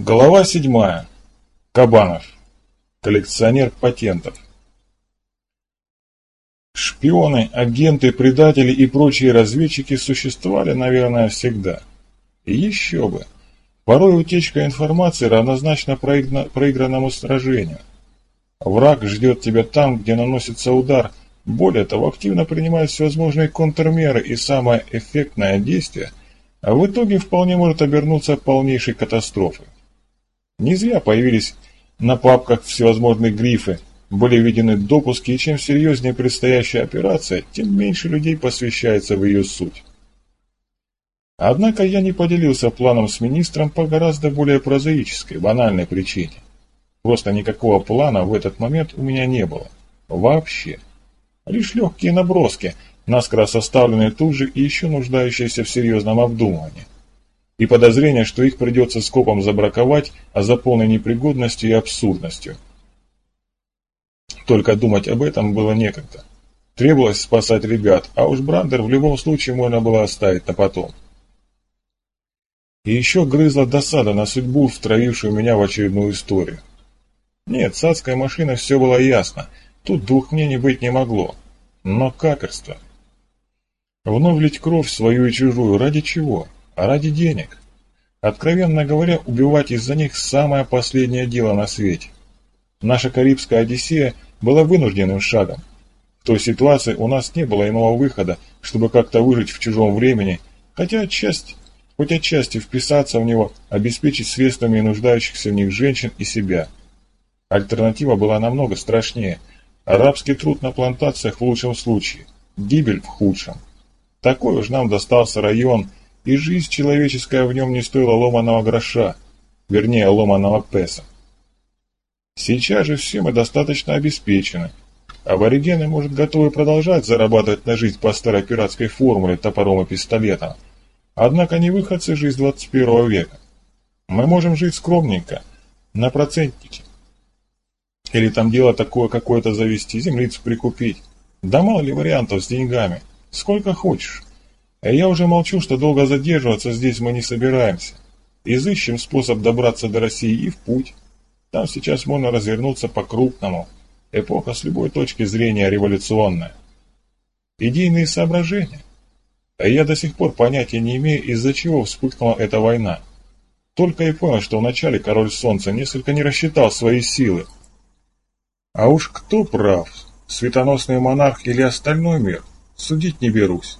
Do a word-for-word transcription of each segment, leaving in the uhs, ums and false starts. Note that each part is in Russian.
Глава седьмая. Кабанов. Коллекционер патентов. Шпионы, агенты, предатели и прочие разведчики существовали, наверное, всегда. И еще бы. Порой утечка информации равнозначна проигна- проигранному сражению. Враг ждет тебя там, где наносится удар. Более того, активно принимает всевозможные контрмеры, и самое эффектное действие, а в итоге вполне может обернуться полнейшей катастрофой. Не зря появились на папках всевозможные грифы, были введены допуски, и чем серьезнее предстоящая операция, тем меньше людей посвящается в ее суть. Однако я не поделился планом с министром по гораздо более прозаической, банальной причине. Просто никакого плана в этот момент у меня не было. Вообще. Лишь легкие наброски, наскоро составленные тут же и еще нуждающиеся в серьезном обдумывании. И подозрение, что их придется скопом забраковать, а за полной непригодностью и абсурдностью. Только думать об этом было некогда. Требовалось спасать ребят, а уж Брандер в любом случае можно было оставить на потом. И еще грызла досада на судьбу, втравившую меня в очередную историю. Нет, с адской машиной все было ясно, тут двух мнений быть не могло. Но каперство. Вновь лить кровь свою и чужую, ради чего? А ради денег. Откровенно говоря, убивать из-за них самое последнее дело на свете. Наша Карибская Одиссея была вынужденным шагом. В той ситуации у нас не было иного выхода, чтобы как-то выжить в чужом времени, хотя отчасти, хоть отчасти вписаться в него, обеспечить средствами нуждающихся в них женщин и себя. Альтернатива была намного страшнее. Арабский труд на плантациях в лучшем случае, гибель в худшем. Такой уж нам достался район, и жизнь человеческая в нем не стоила ломаного гроша, вернее ломаного песа. Сейчас же все мы достаточно обеспечены. Аборигены, может, готовы продолжать зарабатывать на жизнь по старой пиратской формуле топором и пистолетом, однако не выходцы жизнь двадцать первого века. Мы можем жить скромненько, на процентнике. Или там дело такое какое-то завести, землицу прикупить. Да мало ли вариантов с деньгами, сколько хочешь. А я уже молчу, что долго задерживаться здесь мы не собираемся. Изыщем способ добраться до России и в путь. Там сейчас можно развернуться по-крупному. Эпоха с любой точки зрения революционная. Идейные соображения. А я до сих пор понятия не имею, из-за чего вспыхнула эта война. Только и понял, что вначале король Солнца несколько не рассчитал свои силы. А уж кто прав, светоносный монарх или остальной мир, судить не берусь.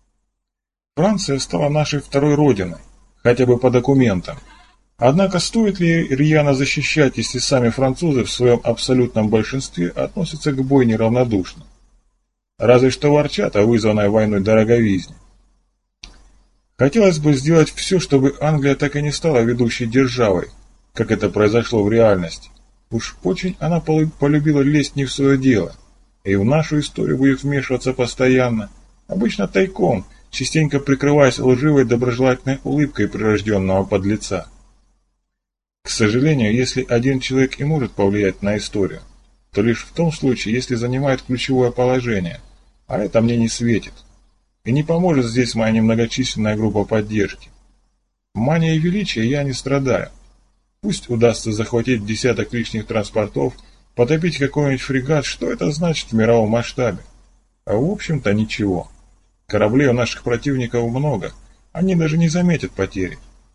Франция стала нашей второй родиной, хотя бы по документам. Однако стоит ли рьяно защищать, если сами французы в своем абсолютном большинстве относятся к бойне равнодушно? Разве что ворчат о вызванной войной дороговизне. Хотелось бы сделать все, чтобы Англия так и не стала ведущей державой, как это произошло в реальности. Уж очень она полюбила лезть не в свое дело, и в нашу историю будет вмешиваться постоянно, обычно тайком, частенько прикрываясь лживой доброжелательной улыбкой прирожденного подлеца. К сожалению, если один человек и может повлиять на историю, то лишь в том случае, если занимает ключевое положение, а это мне не светит. И не поможет здесь моя немногочисленная группа поддержки. Манией величия я не страдаю. Пусть удастся захватить десяток лишних транспортов, потопить какой-нибудь фрегат, что это значит в мировом масштабе? А в общем-то ничего. Кораблей у наших противников много, они даже не заметят потери.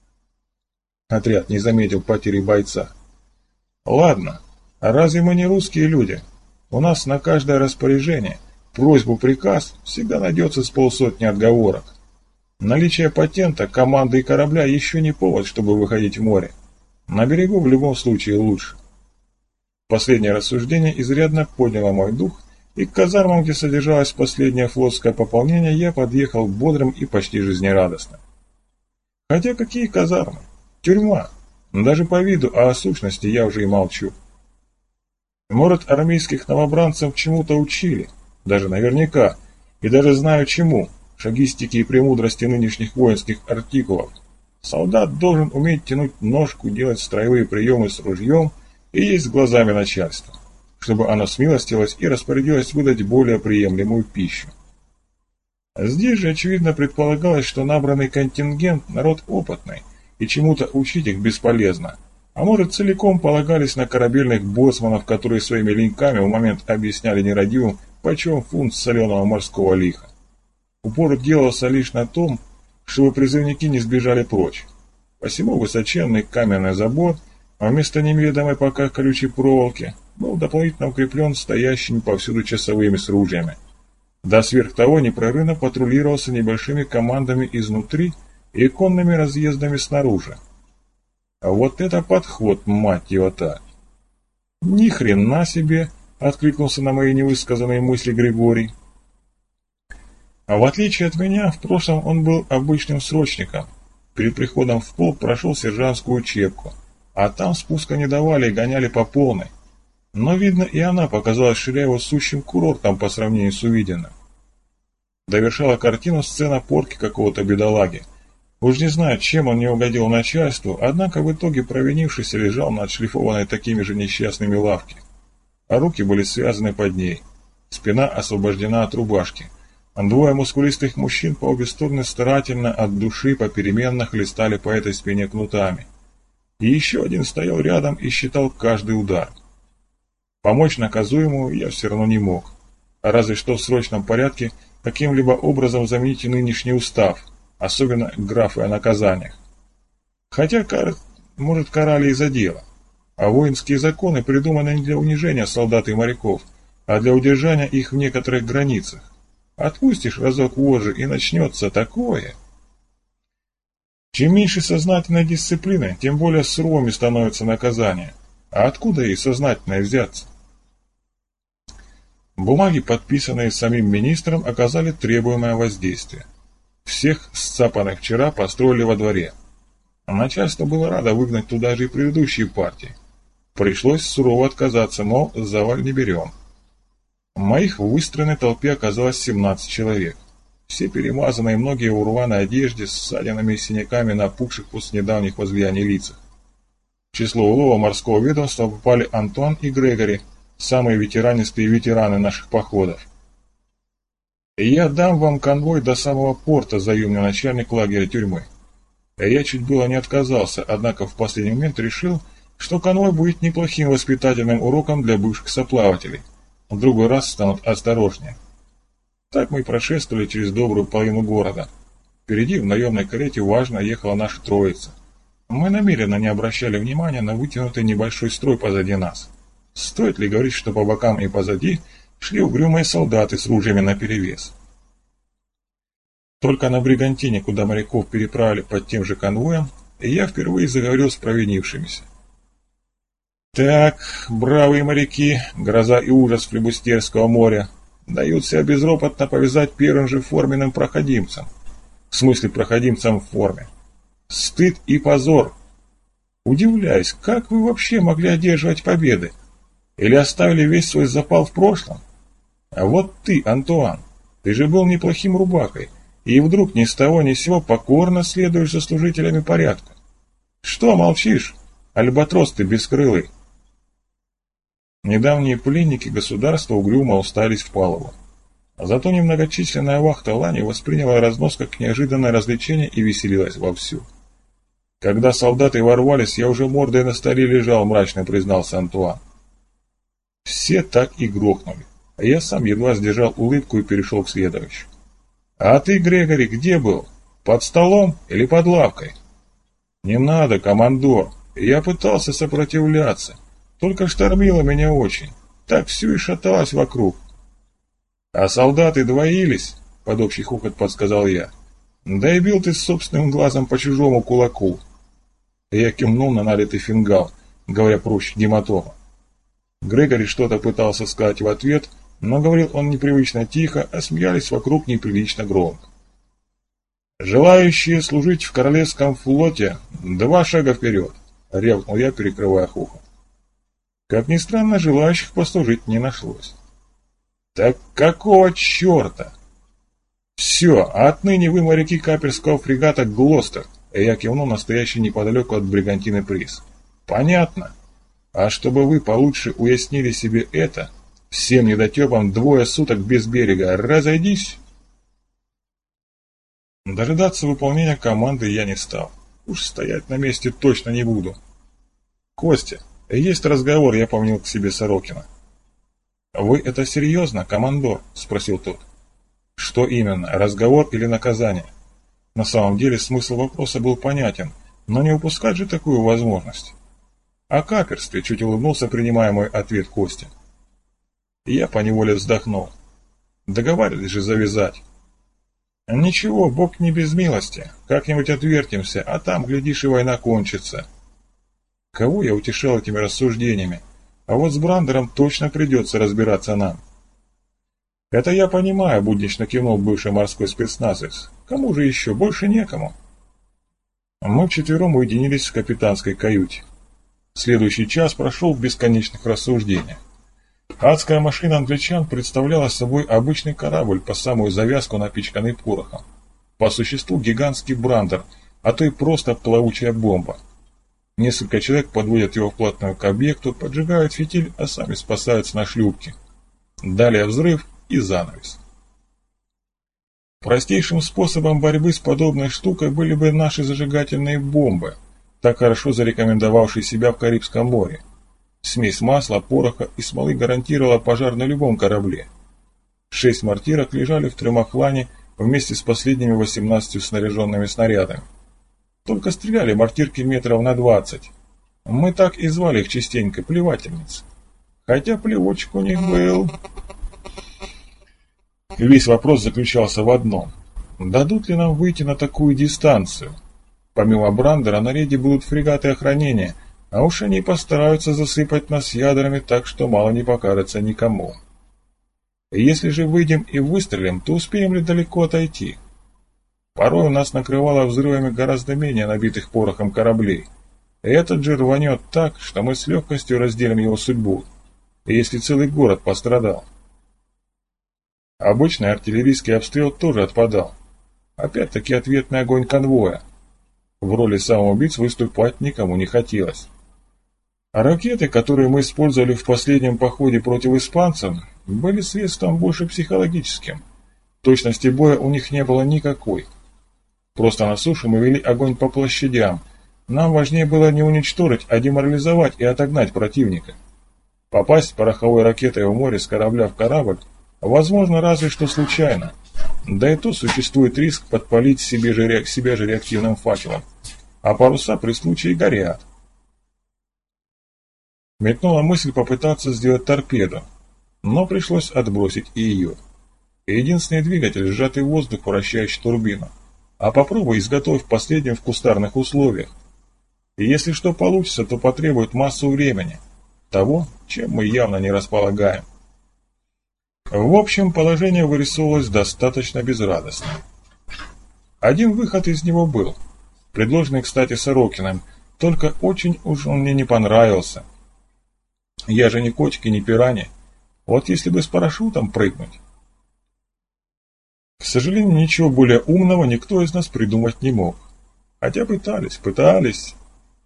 Отряд не заметил потери бойца. Ладно, а разве мы не русские люди? У нас на каждое распоряжение, просьбу, приказ всегда найдется с полсотни отговорок. Наличие патента, команды и корабля еще не повод, чтобы выходить в море. На берегу в любом случае лучше. Последнее рассуждение изрядно подняло мой дух, и к казармам, где содержалось последнее флотское пополнение, я подъехал бодрым и почти жизнерадостным. Хотя какие казармы? Тюрьма. Даже по виду, а о сущности я уже и молчу. Может, армейских новобранцев чему-то учили, даже наверняка, и даже знаю чему, шагистики и премудрости нынешних воинских артикулов. Солдат должен уметь тянуть ножку, делать строевые приемы с ружьем и есть глазами начальства, чтобы оно смилостилось и распорядилось выдать более приемлемую пищу. Здесь же, очевидно, предполагалось, что набранный контингент – народ опытный, и чему-то учить их бесполезно, А может, целиком полагались на корабельных боцманов, которые своими леньками в момент объясняли нерадивым, почем фунт соленого морского лиха. Упор делался лишь на том, чтобы призывники не сбежали прочь. Посему высоченный каменный забор, а вместо неведомой пока колючей проволоки, был дополнительно укреплен стоящими повсюду часовыми с ружьями. Да сверх того непрерывно патрулировался небольшими командами изнутри и конными разъездами снаружи. А вот это подход, мать его так! Ни хрена себе! — откликнулся на мои невысказанные мысли Григорий. А в отличие от меня, в прошлом он был обычным срочником. Перед приходом в полк прошел сержантскую учебку, а там спуска не давали и гоняли по полной. Но, видно, и она показалась Ширяеву сущим курортом по сравнению с увиденным. Довершала картину сцена порки какого-то бедолаги. Уж не знаю, чем он не угодил начальству, однако в итоге провинившийся лежал на отшлифованной такими же несчастными лавке. А руки были связаны под ней. Спина освобождена от рубашки. Двое мускулистых мужчин по обе стороны старательно от души попеременно хлестали по этой спине кнутами. И еще один стоял рядом и считал каждый удар. Помочь наказуемому я все равно не мог. А разве что в срочном порядке каким-либо образом заменить нынешний устав, особенно графы о наказаниях. Хотя, кар... может, карали и за дело. А воинские законы придуманы не для унижения солдат и моряков, а для удержания их в некоторых границах. Отпустишь разок вожжи, и начнется такое. Чем меньше сознательной дисциплины, тем более суровыми становятся наказания. А откуда ей сознательно взяться? Бумаги, подписанные самим министром, оказали требуемое воздействие. Всех сцапанных вчера построили во дворе. Начальство было радо выгнать туда же и предыдущие партии. Пришлось сурово отказаться, мол, заваль не берем. Моих в выстроенной толпе оказалось семнадцать человек. Все перемазанные, многие в рваной одежде, с ссадинами и синяками на опухших после недавних возлияний лицах. В число улова морского ведомства попали Антуан и Грегори, самые ветеранистые ветераны наших походов. «И я дам вам конвой до самого порта», — заявил мне начальник лагеря тюрьмы. Я чуть было не отказался, однако в последний момент решил, что конвой будет неплохим воспитательным уроком для бывших соплавателей. В другой раз станут осторожнее. Так мы прошествовали через добрую половину города. Впереди в наемной карете важно ехала наша троица. Мы намеренно не обращали внимания на вытянутый небольшой строй позади нас. Стоит ли говорить, что по бокам и позади шли угрюмые солдаты с ружьями наперевес? Только на Бригантине, куда моряков переправили под тем же конвоем, я впервые заговорил с провинившимися. Так, бравые моряки, гроза и ужас флебустерского моря, дают себя безропотно повязать первым же форменным проходимцам. В смысле проходимцам в форме. Стыд и позор. Удивляюсь, как вы вообще могли одерживать победы? Или оставили весь свой запал в прошлом? А вот ты, Антуан, ты же был неплохим рубакой, и вдруг ни с того ни с сего покорно следуешь за служителями порядка. Что молчишь, альбатрос ты бескрылый? Недавние пленники государства угрюмо устались в палубу. Зато немногочисленная вахта Лани восприняла разнос как неожиданное развлечение и веселилась вовсю. Когда солдаты ворвались, я уже мордой на столе лежал, мрачно признался Антуан. Все так и грохнули, а я сам едва сдержал улыбку и перешел к следующему. А ты, Грегори, где был? Под столом или под лавкой? Не надо, командор, я пытался сопротивляться. Только штормило меня очень. Так все и шаталось вокруг. А солдаты двоились, под общий хохот подсказал я. Да и бил ты с собственным глазом по чужому кулаку. Я кивнул на налитый фингал, говоря проще гематома. Грегори что-то пытался сказать в ответ, но говорил он непривычно тихо, а смеялись вокруг неприлично громко. «Желающие служить в королевском флоте, два шага вперед!» — рявкнул я, перекрывая хохот. Как ни странно, желающих послужить не нашлось. Так какого черта? Все, отныне вы моряки каперского фрегата «Глостер», и я кивнул настоящий неподалеку от Бригантины приз. Понятно. А чтобы вы получше уяснили себе это, всем недотепам двое суток без берега, разойдись. Дожидаться выполнения команды я не стал. Уж стоять на месте точно не буду. Костя, есть разговор, я помнил к себе Сорокина. Вы это серьезно, командор? Спросил тот. Что именно, разговор или наказание? На самом деле смысл вопроса был понятен, но не упускать же такую возможность. О каперстве чуть улыбнулся, принимая мой ответ Костя. Я поневоле вздохнул. Договаривались же завязать. Ничего, Бог не без милости. Как-нибудь отвертимся, а там, глядишь, и война кончится. Кого я утешал этими рассуждениями? А вот с Брандером точно придется разбираться нам. Это я понимаю, буднично кивнул бывший морской спецназовец. Кому же еще? Больше некому. Мы вчетвером уединились в капитанской каюте. Следующий час прошел в бесконечных рассуждениях. Адская машина англичан представляла собой обычный корабль, по самую завязку напичканный порохом. По существу гигантский брандер, а то и просто плавучая бомба. Несколько человек подводят его вплотную к объекту, поджигают фитиль, а сами спасаются на шлюпке. Далее взрыв и занавес. Простейшим способом борьбы с подобной штукой были бы наши зажигательные бомбы, так хорошо зарекомендовавшие себя в Карибском море. Смесь масла, пороха и смолы гарантировала пожар на любом корабле. Шесть мортирок лежали в трюмохлане вместе с последними восемнадцатью снаряженными снарядами. Только стреляли мортирки метров на двадцать. Мы так и звали их частенько плевательницы. Хотя плевочек у них был. Весь вопрос заключался в одном. Дадут ли нам выйти на такую дистанцию? Помимо Брандера на рейде будут фрегаты охранения, а уж они постараются засыпать нас ядрами так, что мало не покажется никому. Если же выйдем и выстрелим, то успеем ли далеко отойти? Порой у нас накрывало взрывами гораздо менее набитых порохом кораблей. И этот же рванет так, что мы с легкостью разделим его судьбу, если целый город пострадал. Обычный артиллерийский обстрел тоже отпадал. Опять-таки ответный огонь конвоя. В роли самоубийц выступать никому не хотелось. А ракеты, которые мы использовали в последнем походе против испанцев, были средством больше психологическим. Точности боя у них не было никакой. Просто на суше мы вели огонь по площадям. Нам важнее было не уничтожить, а деморализовать и отогнать противника. Попасть пороховой ракетой в море с корабля в корабль возможно разве что случайно. Да и то существует риск подпалить себе же, себя же реактивным факелом. А паруса при случае горят. Метнула мысль попытаться сделать торпеду, но пришлось отбросить и ее. Единственный двигатель – сжатый воздух, вращающий турбину. А попробуй изготовь в последнем в кустарных условиях. И если что получится, то потребует массу времени. Того, чем мы явно не располагаем. В общем, положение вырисовывалось достаточно безрадостно. Один выход из него был, предложенный, кстати, Сорокиным, только очень уж он мне не понравился. Я же не котик и не пиранья. Вот если бы с парашютом прыгнуть. К сожалению, ничего более умного никто из нас придумать не мог. Хотя пытались, пытались.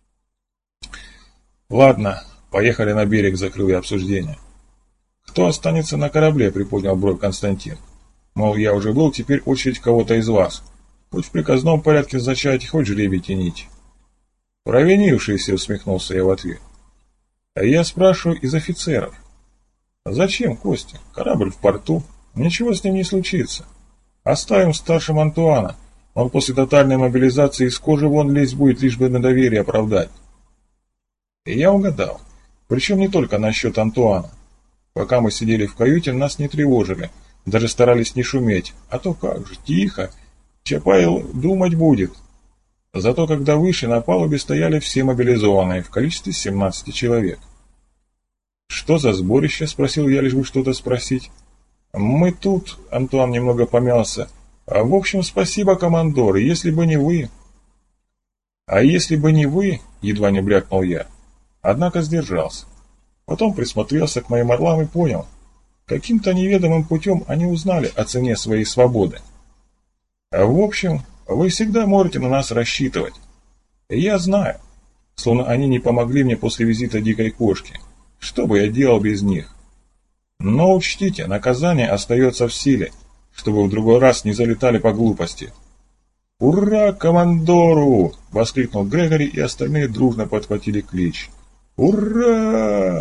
Ладно, поехали на берег, закрыл я обсуждение. Кто останется на корабле, приподнял бровь Константин. Мол, я уже был, теперь очередь кого-то из вас. Хоть в приказном порядке зачать, хоть жребий тянить. Провинившийся, усмехнулся я в ответ. А я спрашиваю из офицеров. Зачем, Костя? Корабль в порту. Ничего с ним не случится. Оставим старшим Антуана. Он после тотальной мобилизации из кожи вон лезть будет, лишь бы на доверие оправдать. И я угадал. Причем не только насчет Антуана. Пока мы сидели в каюте, нас не тревожили. Даже старались не шуметь. А то как же, тихо. Чапаев думать будет. Зато когда выше, на палубе стояли все мобилизованные, в количестве семнадцати человек. «Что за сборище?» – спросил я, лишь бы что-то спросить. «Мы тут», – Антуан немного помялся. «А в общем, спасибо, командор, если бы не вы». «А если бы не вы?» – едва не брякнул я. Однако сдержался. Потом присмотрелся к моим орлам и понял. Каким-то неведомым путем они узнали о цене своей свободы. «А в общем, вы всегда можете на нас рассчитывать. И я знаю, словно они не помогли мне после визита дикой кошки. Что бы я делал без них? Но учтите, наказание остается в силе, чтобы в другой раз не залетали по глупости». «Ура, командору!» — воскликнул Грегори, и остальные дружно подхватили клич. Ура!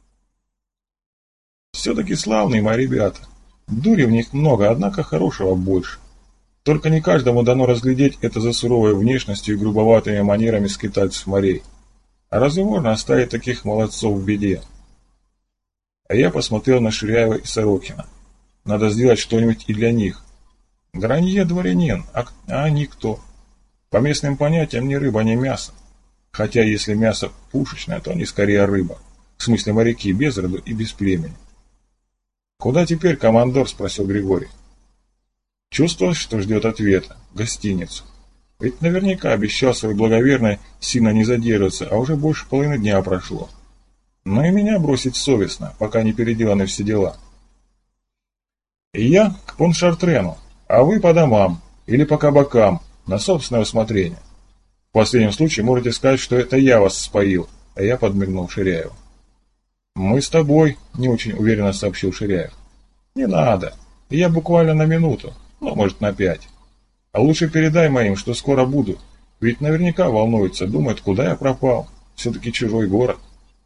Все-таки славные мои ребята. Дури в них много, однако хорошего больше. Только не каждому дано разглядеть это за суровой внешностью и грубоватыми манерами скитальцев морей. А разве можно оставить таких молодцов в беде? А я посмотрел на Ширяева и Сорокина. Надо сделать что-нибудь и для них. Гранье дворянин, а, а они кто? По местным понятиям ни рыба, ни мясо. Хотя если мясо пушечное, то они скорее рыба. В смысле моряки без роду и без племени. «Куда теперь, командор?» – спросил Григорий. Чувствовалось, что ждет ответа. В гостиницу. Ведь наверняка обещал своей благоверной сильно не задерживаться, а уже больше половины дня прошло. Но и меня бросить совестно, пока не переделаны все дела. И я к Поншартрену, а вы по домам или по кабакам, на собственное усмотрение. В последнем случае можете сказать, что это я вас споил, а я подмигнул Ширяеву. «Мы с тобой», — не очень уверенно сообщил Ширяев. «Не надо, я буквально на минуту, ну, может, на пять. А лучше передай моим, что скоро буду, ведь наверняка волнуются, думают, куда я пропал, все-таки чужой город».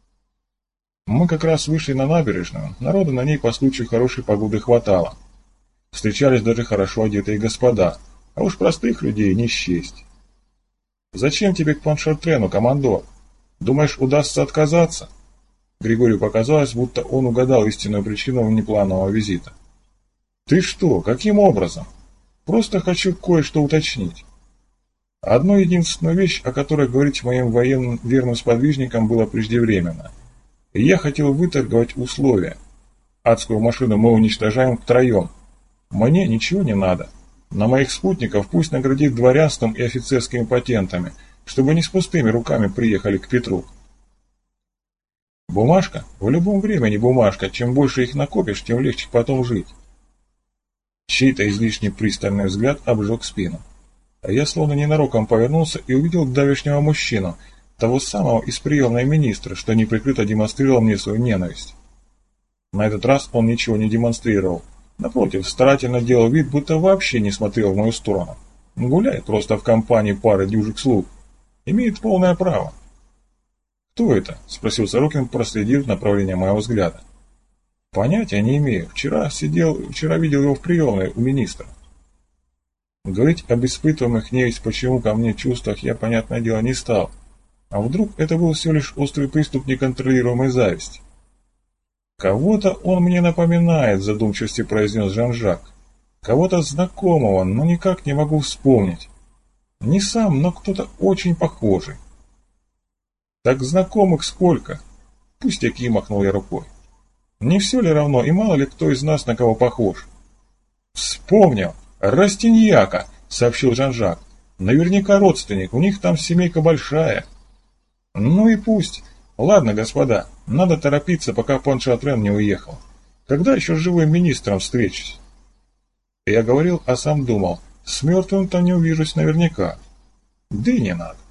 Мы как раз вышли на набережную, народу на ней по случаю хорошей погоды хватало. Встречались даже хорошо одетые господа, а уж простых людей не счесть. «Зачем тебе к Поншартрену, командор? Думаешь, удастся отказаться?» Григорию показалось, будто он угадал истинную причину внепланового визита. «Ты что? Каким образом? Просто хочу кое-что уточнить. Одну единственную вещь, о которой говорить моим военным верным сподвижникам, было преждевременно. И я хотел выторговать условия. Адскую машину мы уничтожаем втроем. Мне ничего не надо. На моих спутников пусть наградит дворянством и офицерскими патентами, чтобы не с пустыми руками приехали к Петру. Бумажка? В любом времени бумажка. Чем больше их накопишь, тем легче потом жить». Чей-то излишне пристальный взгляд обжег спину. А я словно ненароком повернулся и увидел давешнего мужчину, того самого из приемной министра, что неприкрыто демонстрировал мне свою ненависть. На этот раз он ничего не демонстрировал. Напротив, старательно делал вид, будто вообще не смотрел в мою сторону. Гуляет просто в компании пары дюжих слуг. Имеет полное право. «Кто это?» – спросил Сорокин, проследив направление моего взгляда. «Понятия не имею. Вчера сидел, вчера видел его в приемной у министра». Говорить об испытываемых не есть почему ко мне чувствах я, понятное дело, не стал. А вдруг это был всего лишь острый приступ неконтролируемой зависти? «Кого-то он мне напоминает», – в задумчивости произнес Жан-Жак. «Кого-то знакомого, но никак не могу вспомнить. Не сам, но кто-то очень похожий». «Так знакомых сколько?» «Пустяки», – махнул я рукой. «Не все ли равно, и мало ли кто из нас на кого похож?» «Вспомнил! Растиньяка!» – сообщил Жан-Жак. «Наверняка родственник, у них там семейка большая». «Ну и пусть. Ладно, господа, надо торопиться, пока Поншартрен не уехал. Когда еще с живым министром встречусь?» Я говорил, а сам думал, с мертвым-то не увижусь наверняка. Да и не надо.